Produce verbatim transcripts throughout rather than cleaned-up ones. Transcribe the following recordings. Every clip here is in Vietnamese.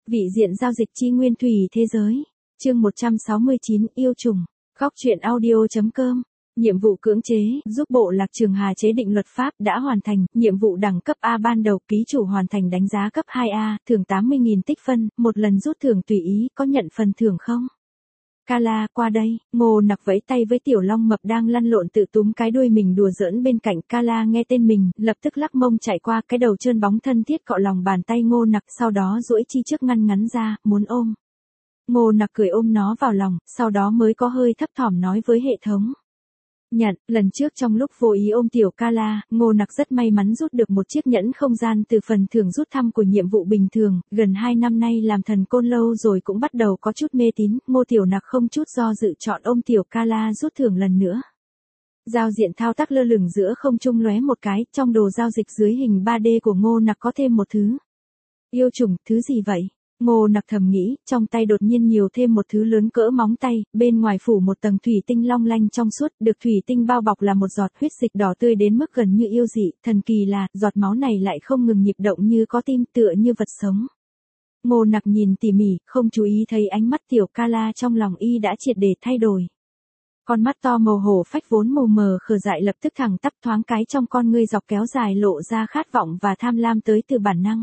Vị diện giao dịch chi nguyên thủy thế giới. Chương một trăm sáu mươi chín, yêu trùng. Góc truyện audio chấm com. Nhiệm vụ cưỡng chế, giúp bộ lạc Trường Hà chế định luật pháp đã hoàn thành, nhiệm vụ đẳng cấp A ban đầu, ký chủ hoàn thành đánh giá cấp hai A, thưởng tám mươi nghìn tích phân, một lần rút thưởng tùy ý, có nhận phần thưởng không? Kala, qua đây. Ngô Nặc vẫy tay với tiểu long mập đang lăn lộn tự túm cái đuôi mình đùa giỡn bên cạnh. Kala nghe tên mình, lập tức lắc mông chạy qua, cái đầu trơn bóng thân thiết cọ lòng bàn tay Ngô Nặc, sau đó duỗi chi trước ngăn ngắn ra, muốn ôm. Ngô Nặc cười ôm nó vào lòng, sau đó mới có hơi thấp thỏm nói với hệ thống. Nhận, lần trước trong lúc vô ý ôm tiểu Kala, Ngô Nặc rất may mắn rút được một chiếc nhẫn không gian từ phần thưởng rút thăm của nhiệm vụ bình thường, gần hai năm nay làm thần côn lâu rồi cũng bắt đầu có chút mê tín, Ngô Tiểu Nặc không chút do dự chọn ôm tiểu Kala rút thưởng lần nữa. Giao diện thao tác lơ lửng giữa không trung lóe một cái, trong đồ giao dịch dưới hình ba D của Ngô Nặc có thêm một thứ. Yêu trùng, thứ gì vậy? Ngô Nặc thầm nghĩ, trong tay đột nhiên nhiều thêm một thứ lớn cỡ móng tay, bên ngoài phủ một tầng thủy tinh long lanh trong suốt, được thủy tinh bao bọc là một giọt huyết dịch đỏ tươi đến mức gần như yêu dị, thần kỳ là, giọt máu này lại không ngừng nhịp động như có tim, tựa như vật sống. Ngô Nặc nhìn tỉ mỉ, không chú ý thấy ánh mắt tiểu Kala trong lòng y đã triệt để thay đổi. Con mắt to màu hổ phách vốn mù mờ khờ dại lập tức thẳng tắp, thoáng cái trong con ngươi dọc kéo dài lộ ra khát vọng và tham lam tới từ bản năng.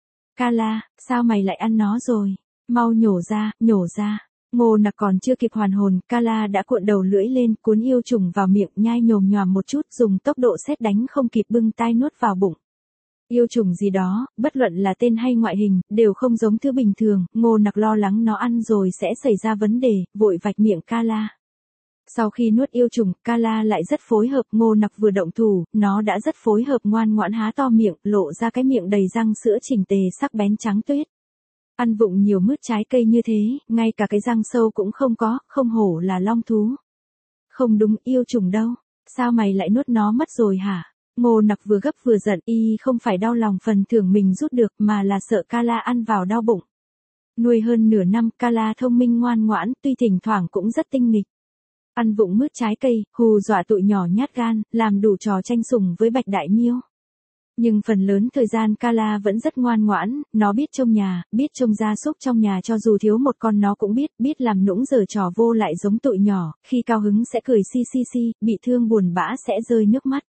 Kala, sao mày lại ăn nó rồi? Mau nhổ ra, nhổ ra. Ngô Nặc còn chưa kịp hoàn hồn, Kala đã cuộn đầu lưỡi lên, cuốn yêu trùng vào miệng, nhai nhồm nhoàm một chút, dùng tốc độ sét đánh không kịp bưng tai nuốt vào bụng. Yêu trùng gì đó, bất luận là tên hay ngoại hình, đều không giống thứ bình thường, Ngô Nặc lo lắng nó ăn rồi sẽ xảy ra vấn đề, vội vạch miệng Kala. Sau khi nuốt yêu trùng, Kala lại rất phối hợp, Ngô Nặc vừa động thủ, nó đã rất phối hợp ngoan ngoãn há to miệng, lộ ra cái miệng đầy răng sữa chỉnh tề sắc bén trắng tuyết. Ăn vụng nhiều mứt trái cây như thế, ngay cả cái răng sâu cũng không có, không hổ là long thú. Không đúng, yêu trùng đâu, sao mày lại nuốt nó mất rồi hả? Ngô Nặc vừa gấp vừa giận, y không phải đau lòng phần thưởng mình rút được mà là sợ Kala ăn vào đau bụng. Nuôi hơn nửa năm, Kala thông minh ngoan ngoãn, tuy thỉnh thoảng cũng rất tinh nghịch. Ăn vụng mứt trái cây, hù dọa tụi nhỏ nhát gan, làm đủ trò tranh sủng với Bạch Đại Miêu. Nhưng phần lớn thời gian Kala vẫn rất ngoan ngoãn, nó biết trông nhà, biết trông gia súc trong nhà, cho dù thiếu một con nó cũng biết, biết làm nũng giở trò vô lại giống tụi nhỏ, khi cao hứng sẽ cười si si si, bị thương buồn bã sẽ rơi nước mắt.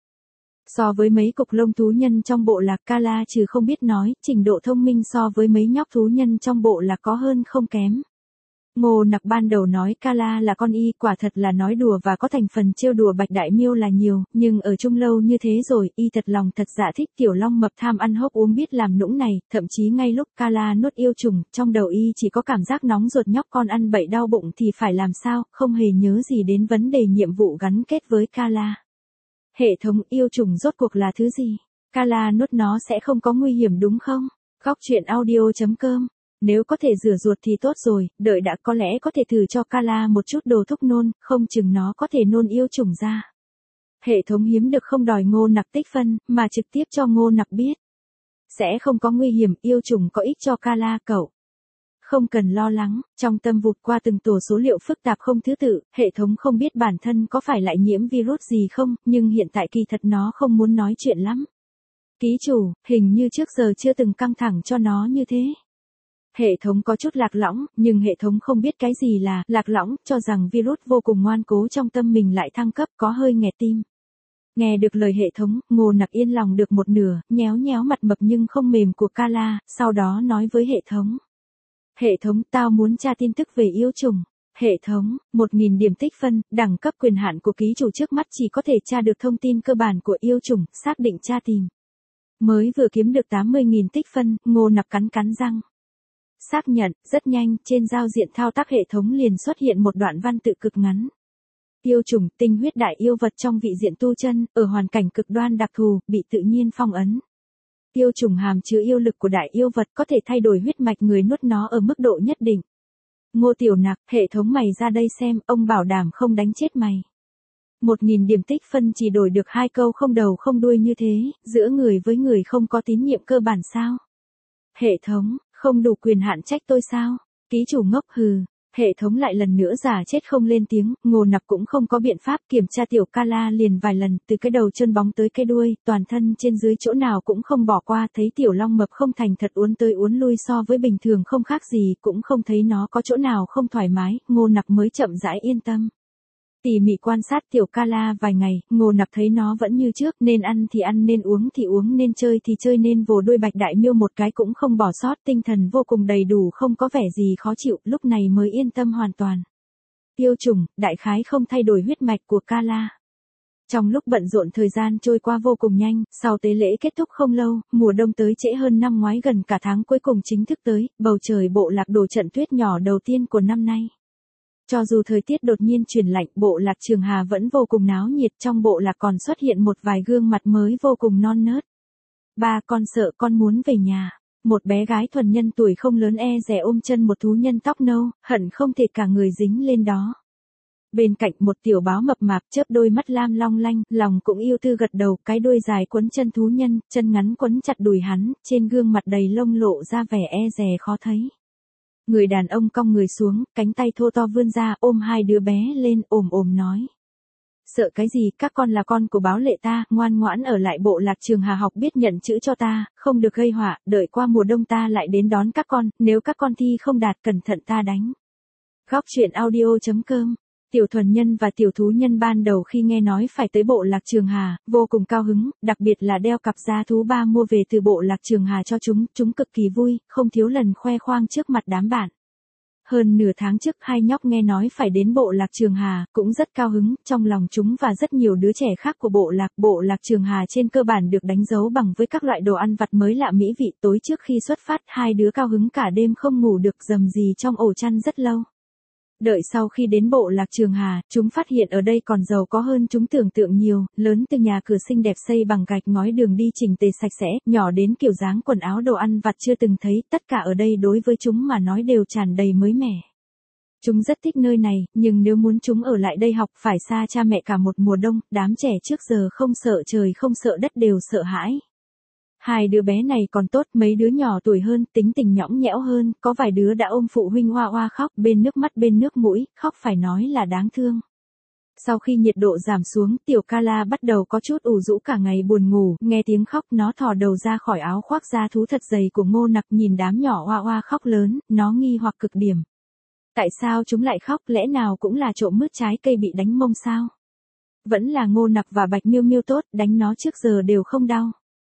So với mấy cục lông thú nhân trong bộ lạc, Kala trừ không biết nói, trình độ thông minh so với mấy nhóc thú nhân trong bộ lạc có hơn không kém. Ngô Nặc ban đầu nói Kala là con y, quả thật là nói đùa và có thành phần trêu đùa Bạch Đại Miêu là nhiều, nhưng ở chung lâu như thế rồi, y thật lòng thật dạ thích tiểu long mập tham ăn hốc uống biết làm nũng này, thậm chí ngay lúc Kala nuốt yêu trùng, trong đầu y chỉ có cảm giác nóng ruột, nhóc con ăn bậy đau bụng thì phải làm sao, không hề nhớ gì đến vấn đề nhiệm vụ gắn kết với Kala. Hệ thống, yêu trùng rốt cuộc là thứ gì? Kala nuốt nó sẽ không có nguy hiểm đúng không? Góc truyện audio chấm com. Nếu có thể rửa ruột thì tốt rồi, đợi đã, có lẽ có thể thử cho Kala một chút đồ thúc nôn, không chừng nó có thể nôn yêu trùng ra. Hệ thống hiếm được không đòi Ngô Nặc tích phân, mà trực tiếp cho Ngô Nặc biết. Sẽ không có nguy hiểm, yêu trùng có ích cho Kala cậu. Không cần lo lắng, trong tâm vụt qua từng tổ số liệu phức tạp không thứ tự, hệ thống không biết bản thân có phải lại nhiễm virus gì không, nhưng hiện tại kỳ thật nó không muốn nói chuyện lắm. Ký chủ, hình như trước giờ chưa từng căng thẳng cho nó như thế. Hệ thống có chút lạc lõng, nhưng hệ thống không biết cái gì là lạc lõng, cho rằng virus vô cùng ngoan cố trong tâm mình lại thăng cấp, có hơi nghẹt tim. Nghe được lời hệ thống, Ngô Nặc yên lòng được một nửa, nhéo nhéo mặt mập nhưng không mềm của Kala, sau đó nói với hệ thống. Hệ thống, tao muốn tra tin tức về yêu trùng. Hệ thống, một nghìn điểm tích phân, đẳng cấp quyền hạn của ký chủ trước mắt chỉ có thể tra được thông tin cơ bản của yêu trùng, xác định tra tìm. Mới vừa kiếm được tám mươi nghìn tích phân, Ngô Nặc cắn cắn răng. Xác nhận, rất nhanh, trên giao diện thao tác hệ thống liền xuất hiện một đoạn văn tự cực ngắn. Yêu trùng, tinh huyết đại yêu vật trong vị diện tu chân, ở hoàn cảnh cực đoan đặc thù, bị tự nhiên phong ấn. Yêu trùng hàm chứa yêu lực của đại yêu vật, có thể thay đổi huyết mạch người nuốt nó ở mức độ nhất định. Ngô Tiểu Nặc, hệ thống mày ra đây xem, ông bảo đảm không đánh chết mày. Một nghìn điểm tích phân chỉ đổi được hai câu không đầu không đuôi như thế, giữa người với người không có tín nhiệm cơ bản sao? Hệ thống, không đủ quyền hạn trách tôi sao? Ký chủ ngốc hừ. Hệ thống lại lần nữa giả chết không lên tiếng, Ngô Nặc cũng không có biện pháp kiểm tra tiểu Kala liền vài lần, từ cái đầu chân bóng tới cái đuôi, toàn thân trên dưới chỗ nào cũng không bỏ qua, thấy tiểu long mập không thành thật uốn tới uốn lui so với bình thường không khác gì, cũng không thấy nó có chỗ nào không thoải mái, Ngô Nặc mới chậm rãi yên tâm. Tỉ mỉ quan sát tiểu Kala vài ngày, Ngô Nặc thấy nó vẫn như trước, nên ăn thì ăn, nên uống thì uống, nên chơi thì chơi, nên vồ đuôi bạch đại miêu một cái cũng không bỏ sót, tinh thần vô cùng đầy đủ, không có vẻ gì khó chịu, lúc này mới yên tâm hoàn toàn. Yêu trùng, đại khái không thay đổi huyết mạch của Kala. Trong lúc bận rộn thời gian trôi qua vô cùng nhanh, sau tế lễ kết thúc không lâu, mùa đông tới trễ hơn năm ngoái gần cả tháng cuối cùng chính thức tới, bầu trời bộ lạc đổ trận tuyết nhỏ đầu tiên của năm nay. Cho dù thời tiết đột nhiên chuyển lạnh, bộ lạc Trường Hà vẫn vô cùng náo nhiệt, trong bộ lạc còn xuất hiện một vài gương mặt mới vô cùng non nớt. Ba, con sợ, con muốn về nhà. Một bé gái thuần nhân tuổi không lớn e dè ôm chân một thú nhân tóc nâu, hận không thể cả người dính lên đó. Bên cạnh một tiểu báo mập mạp chớp đôi mắt lam long lanh, lòng cũng yêu tư gật đầu, cái đuôi dài quấn chân thú nhân, chân ngắn quấn chặt đùi hắn, trên gương mặt đầy lông lộ ra vẻ e dè khó thấy. Người đàn ông cong người xuống, cánh tay thô to vươn ra, ôm hai đứa bé lên, ồm ồm nói. Sợ cái gì, các con là con của báo lệ ta, ngoan ngoãn ở lại bộ lạc Trường Hà học biết nhận chữ cho ta, không được gây họa, đợi qua mùa đông ta lại đến đón các con, nếu các con thi không đạt cẩn thận ta đánh. Góc truyện audio chấm com. Tiểu thuần nhân và tiểu thú nhân ban đầu khi nghe nói phải tới bộ lạc Trường Hà, vô cùng cao hứng, đặc biệt là đeo cặp da thú ba mua về từ bộ lạc Trường Hà cho chúng, chúng cực kỳ vui, không thiếu lần khoe khoang trước mặt đám bạn. Hơn nửa tháng trước hai nhóc nghe nói phải đến bộ lạc Trường Hà, cũng rất cao hứng, trong lòng chúng và rất nhiều đứa trẻ khác của bộ lạc. Bộ lạc Trường Hà trên cơ bản được đánh dấu bằng với các loại đồ ăn vặt mới lạ mỹ vị. Tối trước khi xuất phát, hai đứa cao hứng cả đêm không ngủ được, rầm rì trong ổ chăn rất lâu. Đợi sau khi đến bộ lạc Trường Hà, chúng phát hiện ở đây còn giàu có hơn chúng tưởng tượng nhiều, lớn từ nhà cửa xinh đẹp xây bằng gạch ngói, đường đi chỉnh tề sạch sẽ, nhỏ đến kiểu dáng quần áo đồ ăn vặt chưa từng thấy, tất cả ở đây đối với chúng mà nói đều tràn đầy mới mẻ. Chúng rất thích nơi này, nhưng nếu muốn chúng ở lại đây học phải xa cha mẹ cả một mùa đông, đám trẻ trước giờ không sợ trời không sợ đất đều sợ hãi. Hai đứa bé này còn tốt, mấy đứa nhỏ tuổi hơn, tính tình nhõng nhẽo hơn, có vài đứa đã ôm phụ huynh oa oa khóc, bên nước mắt bên nước mũi, khóc phải nói là đáng thương. Sau khi nhiệt độ giảm xuống, tiểu Kala bắt đầu có chút ủ rũ, cả ngày buồn ngủ, nghe tiếng khóc, nó thò đầu ra khỏi áo khoác da thú thật dày của Ngô Nặc, nhìn đám nhỏ oa oa khóc lớn, nó nghi hoặc cực điểm. Tại sao chúng lại khóc, lẽ nào cũng là trộm mứt trái cây bị đánh mông sao? Vẫn là Ngô Nặc và Bạch Miêu Miêu tốt, đánh nó trước giờ đều không đau.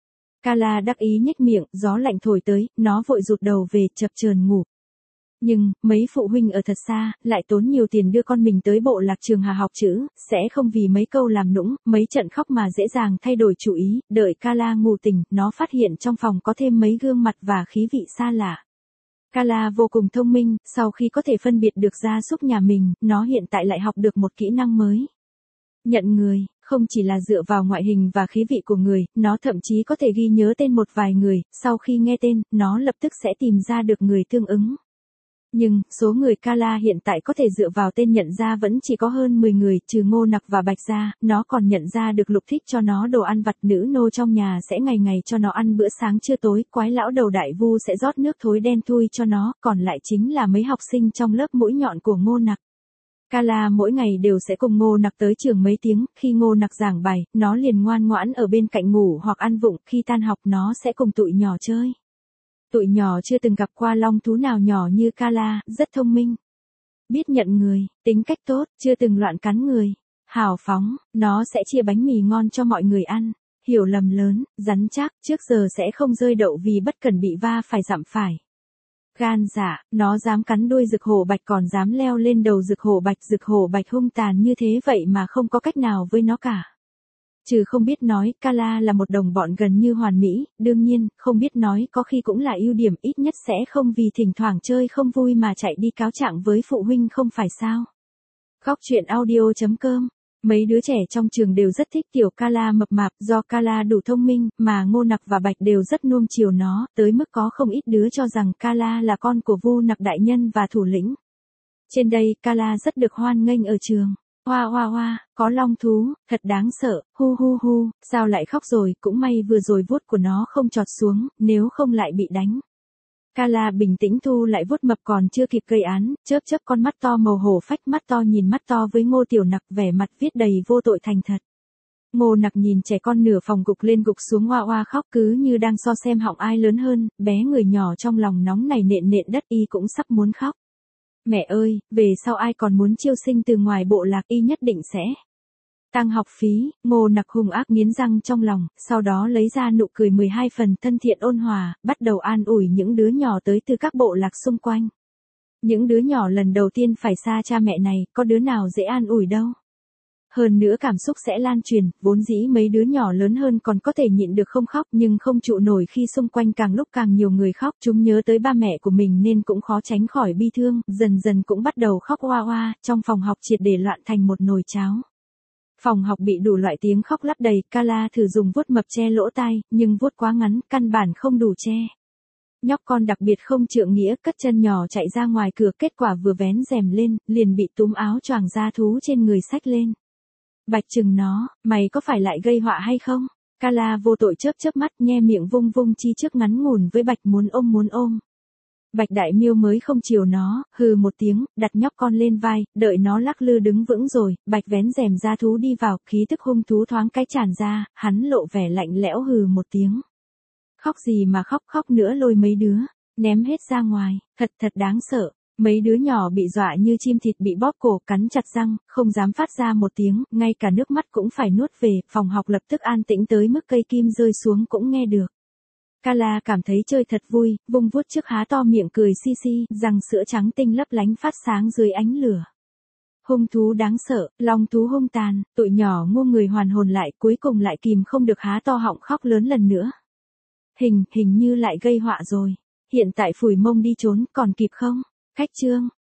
Kala đắc ý nhếch miệng, gió lạnh thổi tới, nó vội rụt đầu về, chập chờn ngủ. Nhưng, mấy phụ huynh ở thật xa, lại tốn nhiều tiền đưa con mình tới bộ lạc Trường Hà học chữ, sẽ không vì mấy câu làm nũng, mấy trận khóc mà dễ dàng thay đổi chủ ý, đợi Kala ngủ tỉnh, nó phát hiện trong phòng có thêm mấy gương mặt và khí vị xa lạ. Kala vô cùng thông minh, sau khi có thể phân biệt được gia súc nhà mình, nó hiện tại lại học được một kỹ năng mới. Nhận người. Không chỉ là dựa vào ngoại hình và khí vị của người, nó thậm chí có thể ghi nhớ tên một vài người, sau khi nghe tên, nó lập tức sẽ tìm ra được người tương ứng. Nhưng, số người Kala hiện tại có thể dựa vào tên nhận ra vẫn chỉ có hơn mười người, trừ Ngô Nặc và Bạch ra, nó còn nhận ra được Lục thích cho nó đồ ăn vặt, nữ nô trong nhà sẽ ngày ngày cho nó ăn bữa sáng trưa tối, quái lão đầu đại vu sẽ rót nước thối đen thui cho nó, còn lại chính là mấy học sinh trong lớp mũi nhọn của Ngô Nặc. Kala mỗi ngày đều sẽ cùng Ngô Nặc tới trường mấy tiếng, khi Ngô Nặc giảng bài, nó liền ngoan ngoãn ở bên cạnh ngủ hoặc ăn vụng, khi tan học nó sẽ cùng tụi nhỏ chơi. Tụi nhỏ chưa từng gặp qua long thú nào nhỏ như Kala, rất thông minh. Biết nhận người, tính cách tốt, chưa từng loạn cắn người. Hào phóng, nó sẽ chia bánh mì ngon cho mọi người ăn. Hiểu lầm lớn, rắn chắc, trước giờ sẽ không rơi đậu vì bất cần bị va phải dặm phải. Gan dạ, nó dám cắn đuôi Dực Hổ Bạch còn dám leo lên đầu Dực Hổ Bạch. Dực Hổ Bạch hung tàn như thế vậy mà không có cách nào với nó cả. Trừ không biết nói, Kala là một đồng bọn gần như hoàn mỹ, đương nhiên, không biết nói có khi cũng là ưu điểm, ít nhất sẽ không vì thỉnh thoảng chơi không vui mà chạy đi cáo trạng với phụ huynh không phải sao. Góc truyện audio chấm com. Mấy đứa trẻ trong trường đều rất thích tiểu Kala mập mạp, do Kala đủ thông minh, mà Ngô Nặc và Bạch đều rất nuông chiều nó, tới mức có không ít đứa cho rằng Kala là con của Vu Nặc đại nhân và thủ lĩnh. Trên đây, Kala rất được hoan nghênh ở trường. Hoa hoa hoa, có long thú, thật đáng sợ, hu hu hu, sao lại khóc rồi, cũng may vừa rồi vuốt của nó không chọt xuống, nếu không lại bị đánh. Kala bình tĩnh thu lại vuốt mập còn chưa kịp gây án, chớp chớp con mắt to màu hổ phách, mắt to nhìn mắt to với Ngô Tiểu Nặc, vẻ mặt viết đầy vô tội thành thật. Ngô Nặc nhìn trẻ con nửa phòng gục lên gục xuống oa oa khóc, cứ như đang so xem họng ai lớn hơn, bé người nhỏ trong lòng nóng này nện nện đất, y cũng sắp muốn khóc. Mẹ ơi, về sau ai còn muốn chiêu sinh từ ngoài bộ lạc, y nhất định sẽ tăng học phí. Ngô Nặc hung ác nghiến răng trong lòng, sau đó lấy ra nụ cười mười hai phần thân thiện ôn hòa, bắt đầu an ủi những đứa nhỏ tới từ các bộ lạc xung quanh. Những đứa nhỏ lần đầu tiên phải xa cha mẹ này, có đứa nào dễ an ủi đâu. Hơn nữa cảm xúc sẽ lan truyền, vốn dĩ mấy đứa nhỏ lớn hơn còn có thể nhịn được không khóc, nhưng không trụ nổi khi xung quanh càng lúc càng nhiều người khóc, chúng nhớ tới ba mẹ của mình nên cũng khó tránh khỏi bi thương, dần dần cũng bắt đầu khóc oa oa, trong phòng học triệt để loạn thành một nồi cháo. Phòng học bị đủ loại tiếng khóc lấp đầy, Kala thử dùng vuốt mập che lỗ tai, nhưng vuốt quá ngắn, căn bản không đủ che. Nhóc con đặc biệt không trượng nghĩa, cất chân nhỏ chạy ra ngoài cửa, kết quả vừa vén rèm lên, liền bị túm áo choàng da thú trên người xách lên. Bạch chừng nó, mày có phải lại gây họa hay không? Kala vô tội chớp chớp mắt, nhe miệng vung vung chi trước ngắn ngủn với Bạch, muốn ôm muốn ôm. Bạch Đại Miêu mới không chiều nó, hừ một tiếng, đặt nhóc con lên vai, đợi nó lắc lư đứng vững rồi, Bạch vén rèm da thú đi vào, khí tức hung thú thoáng cái tràn ra, hắn lộ vẻ lạnh lẽo hừ một tiếng. Khóc gì mà khóc, khóc nữa lôi mấy đứa, ném hết ra ngoài, thật thật đáng sợ. Mấy đứa nhỏ bị dọa như chim thịt bị bóp cổ, cắn chặt răng, không dám phát ra một tiếng, ngay cả nước mắt cũng phải nuốt về, phòng học lập tức an tĩnh tới mức cây kim rơi xuống cũng nghe được. Kala cảm thấy chơi thật vui, vung vuốt trước há to miệng cười xi xi, răng sữa trắng tinh lấp lánh phát sáng dưới ánh lửa. Hung thú đáng sợ, long thú hung tàn, tụi nhỏ ngu người hoàn hồn lại, cuối cùng lại kìm không được há to họng khóc lớn lần nữa. Hình, hình như lại gây họa rồi. Hiện tại phủi mông đi trốn, còn kịp không? Khách trương,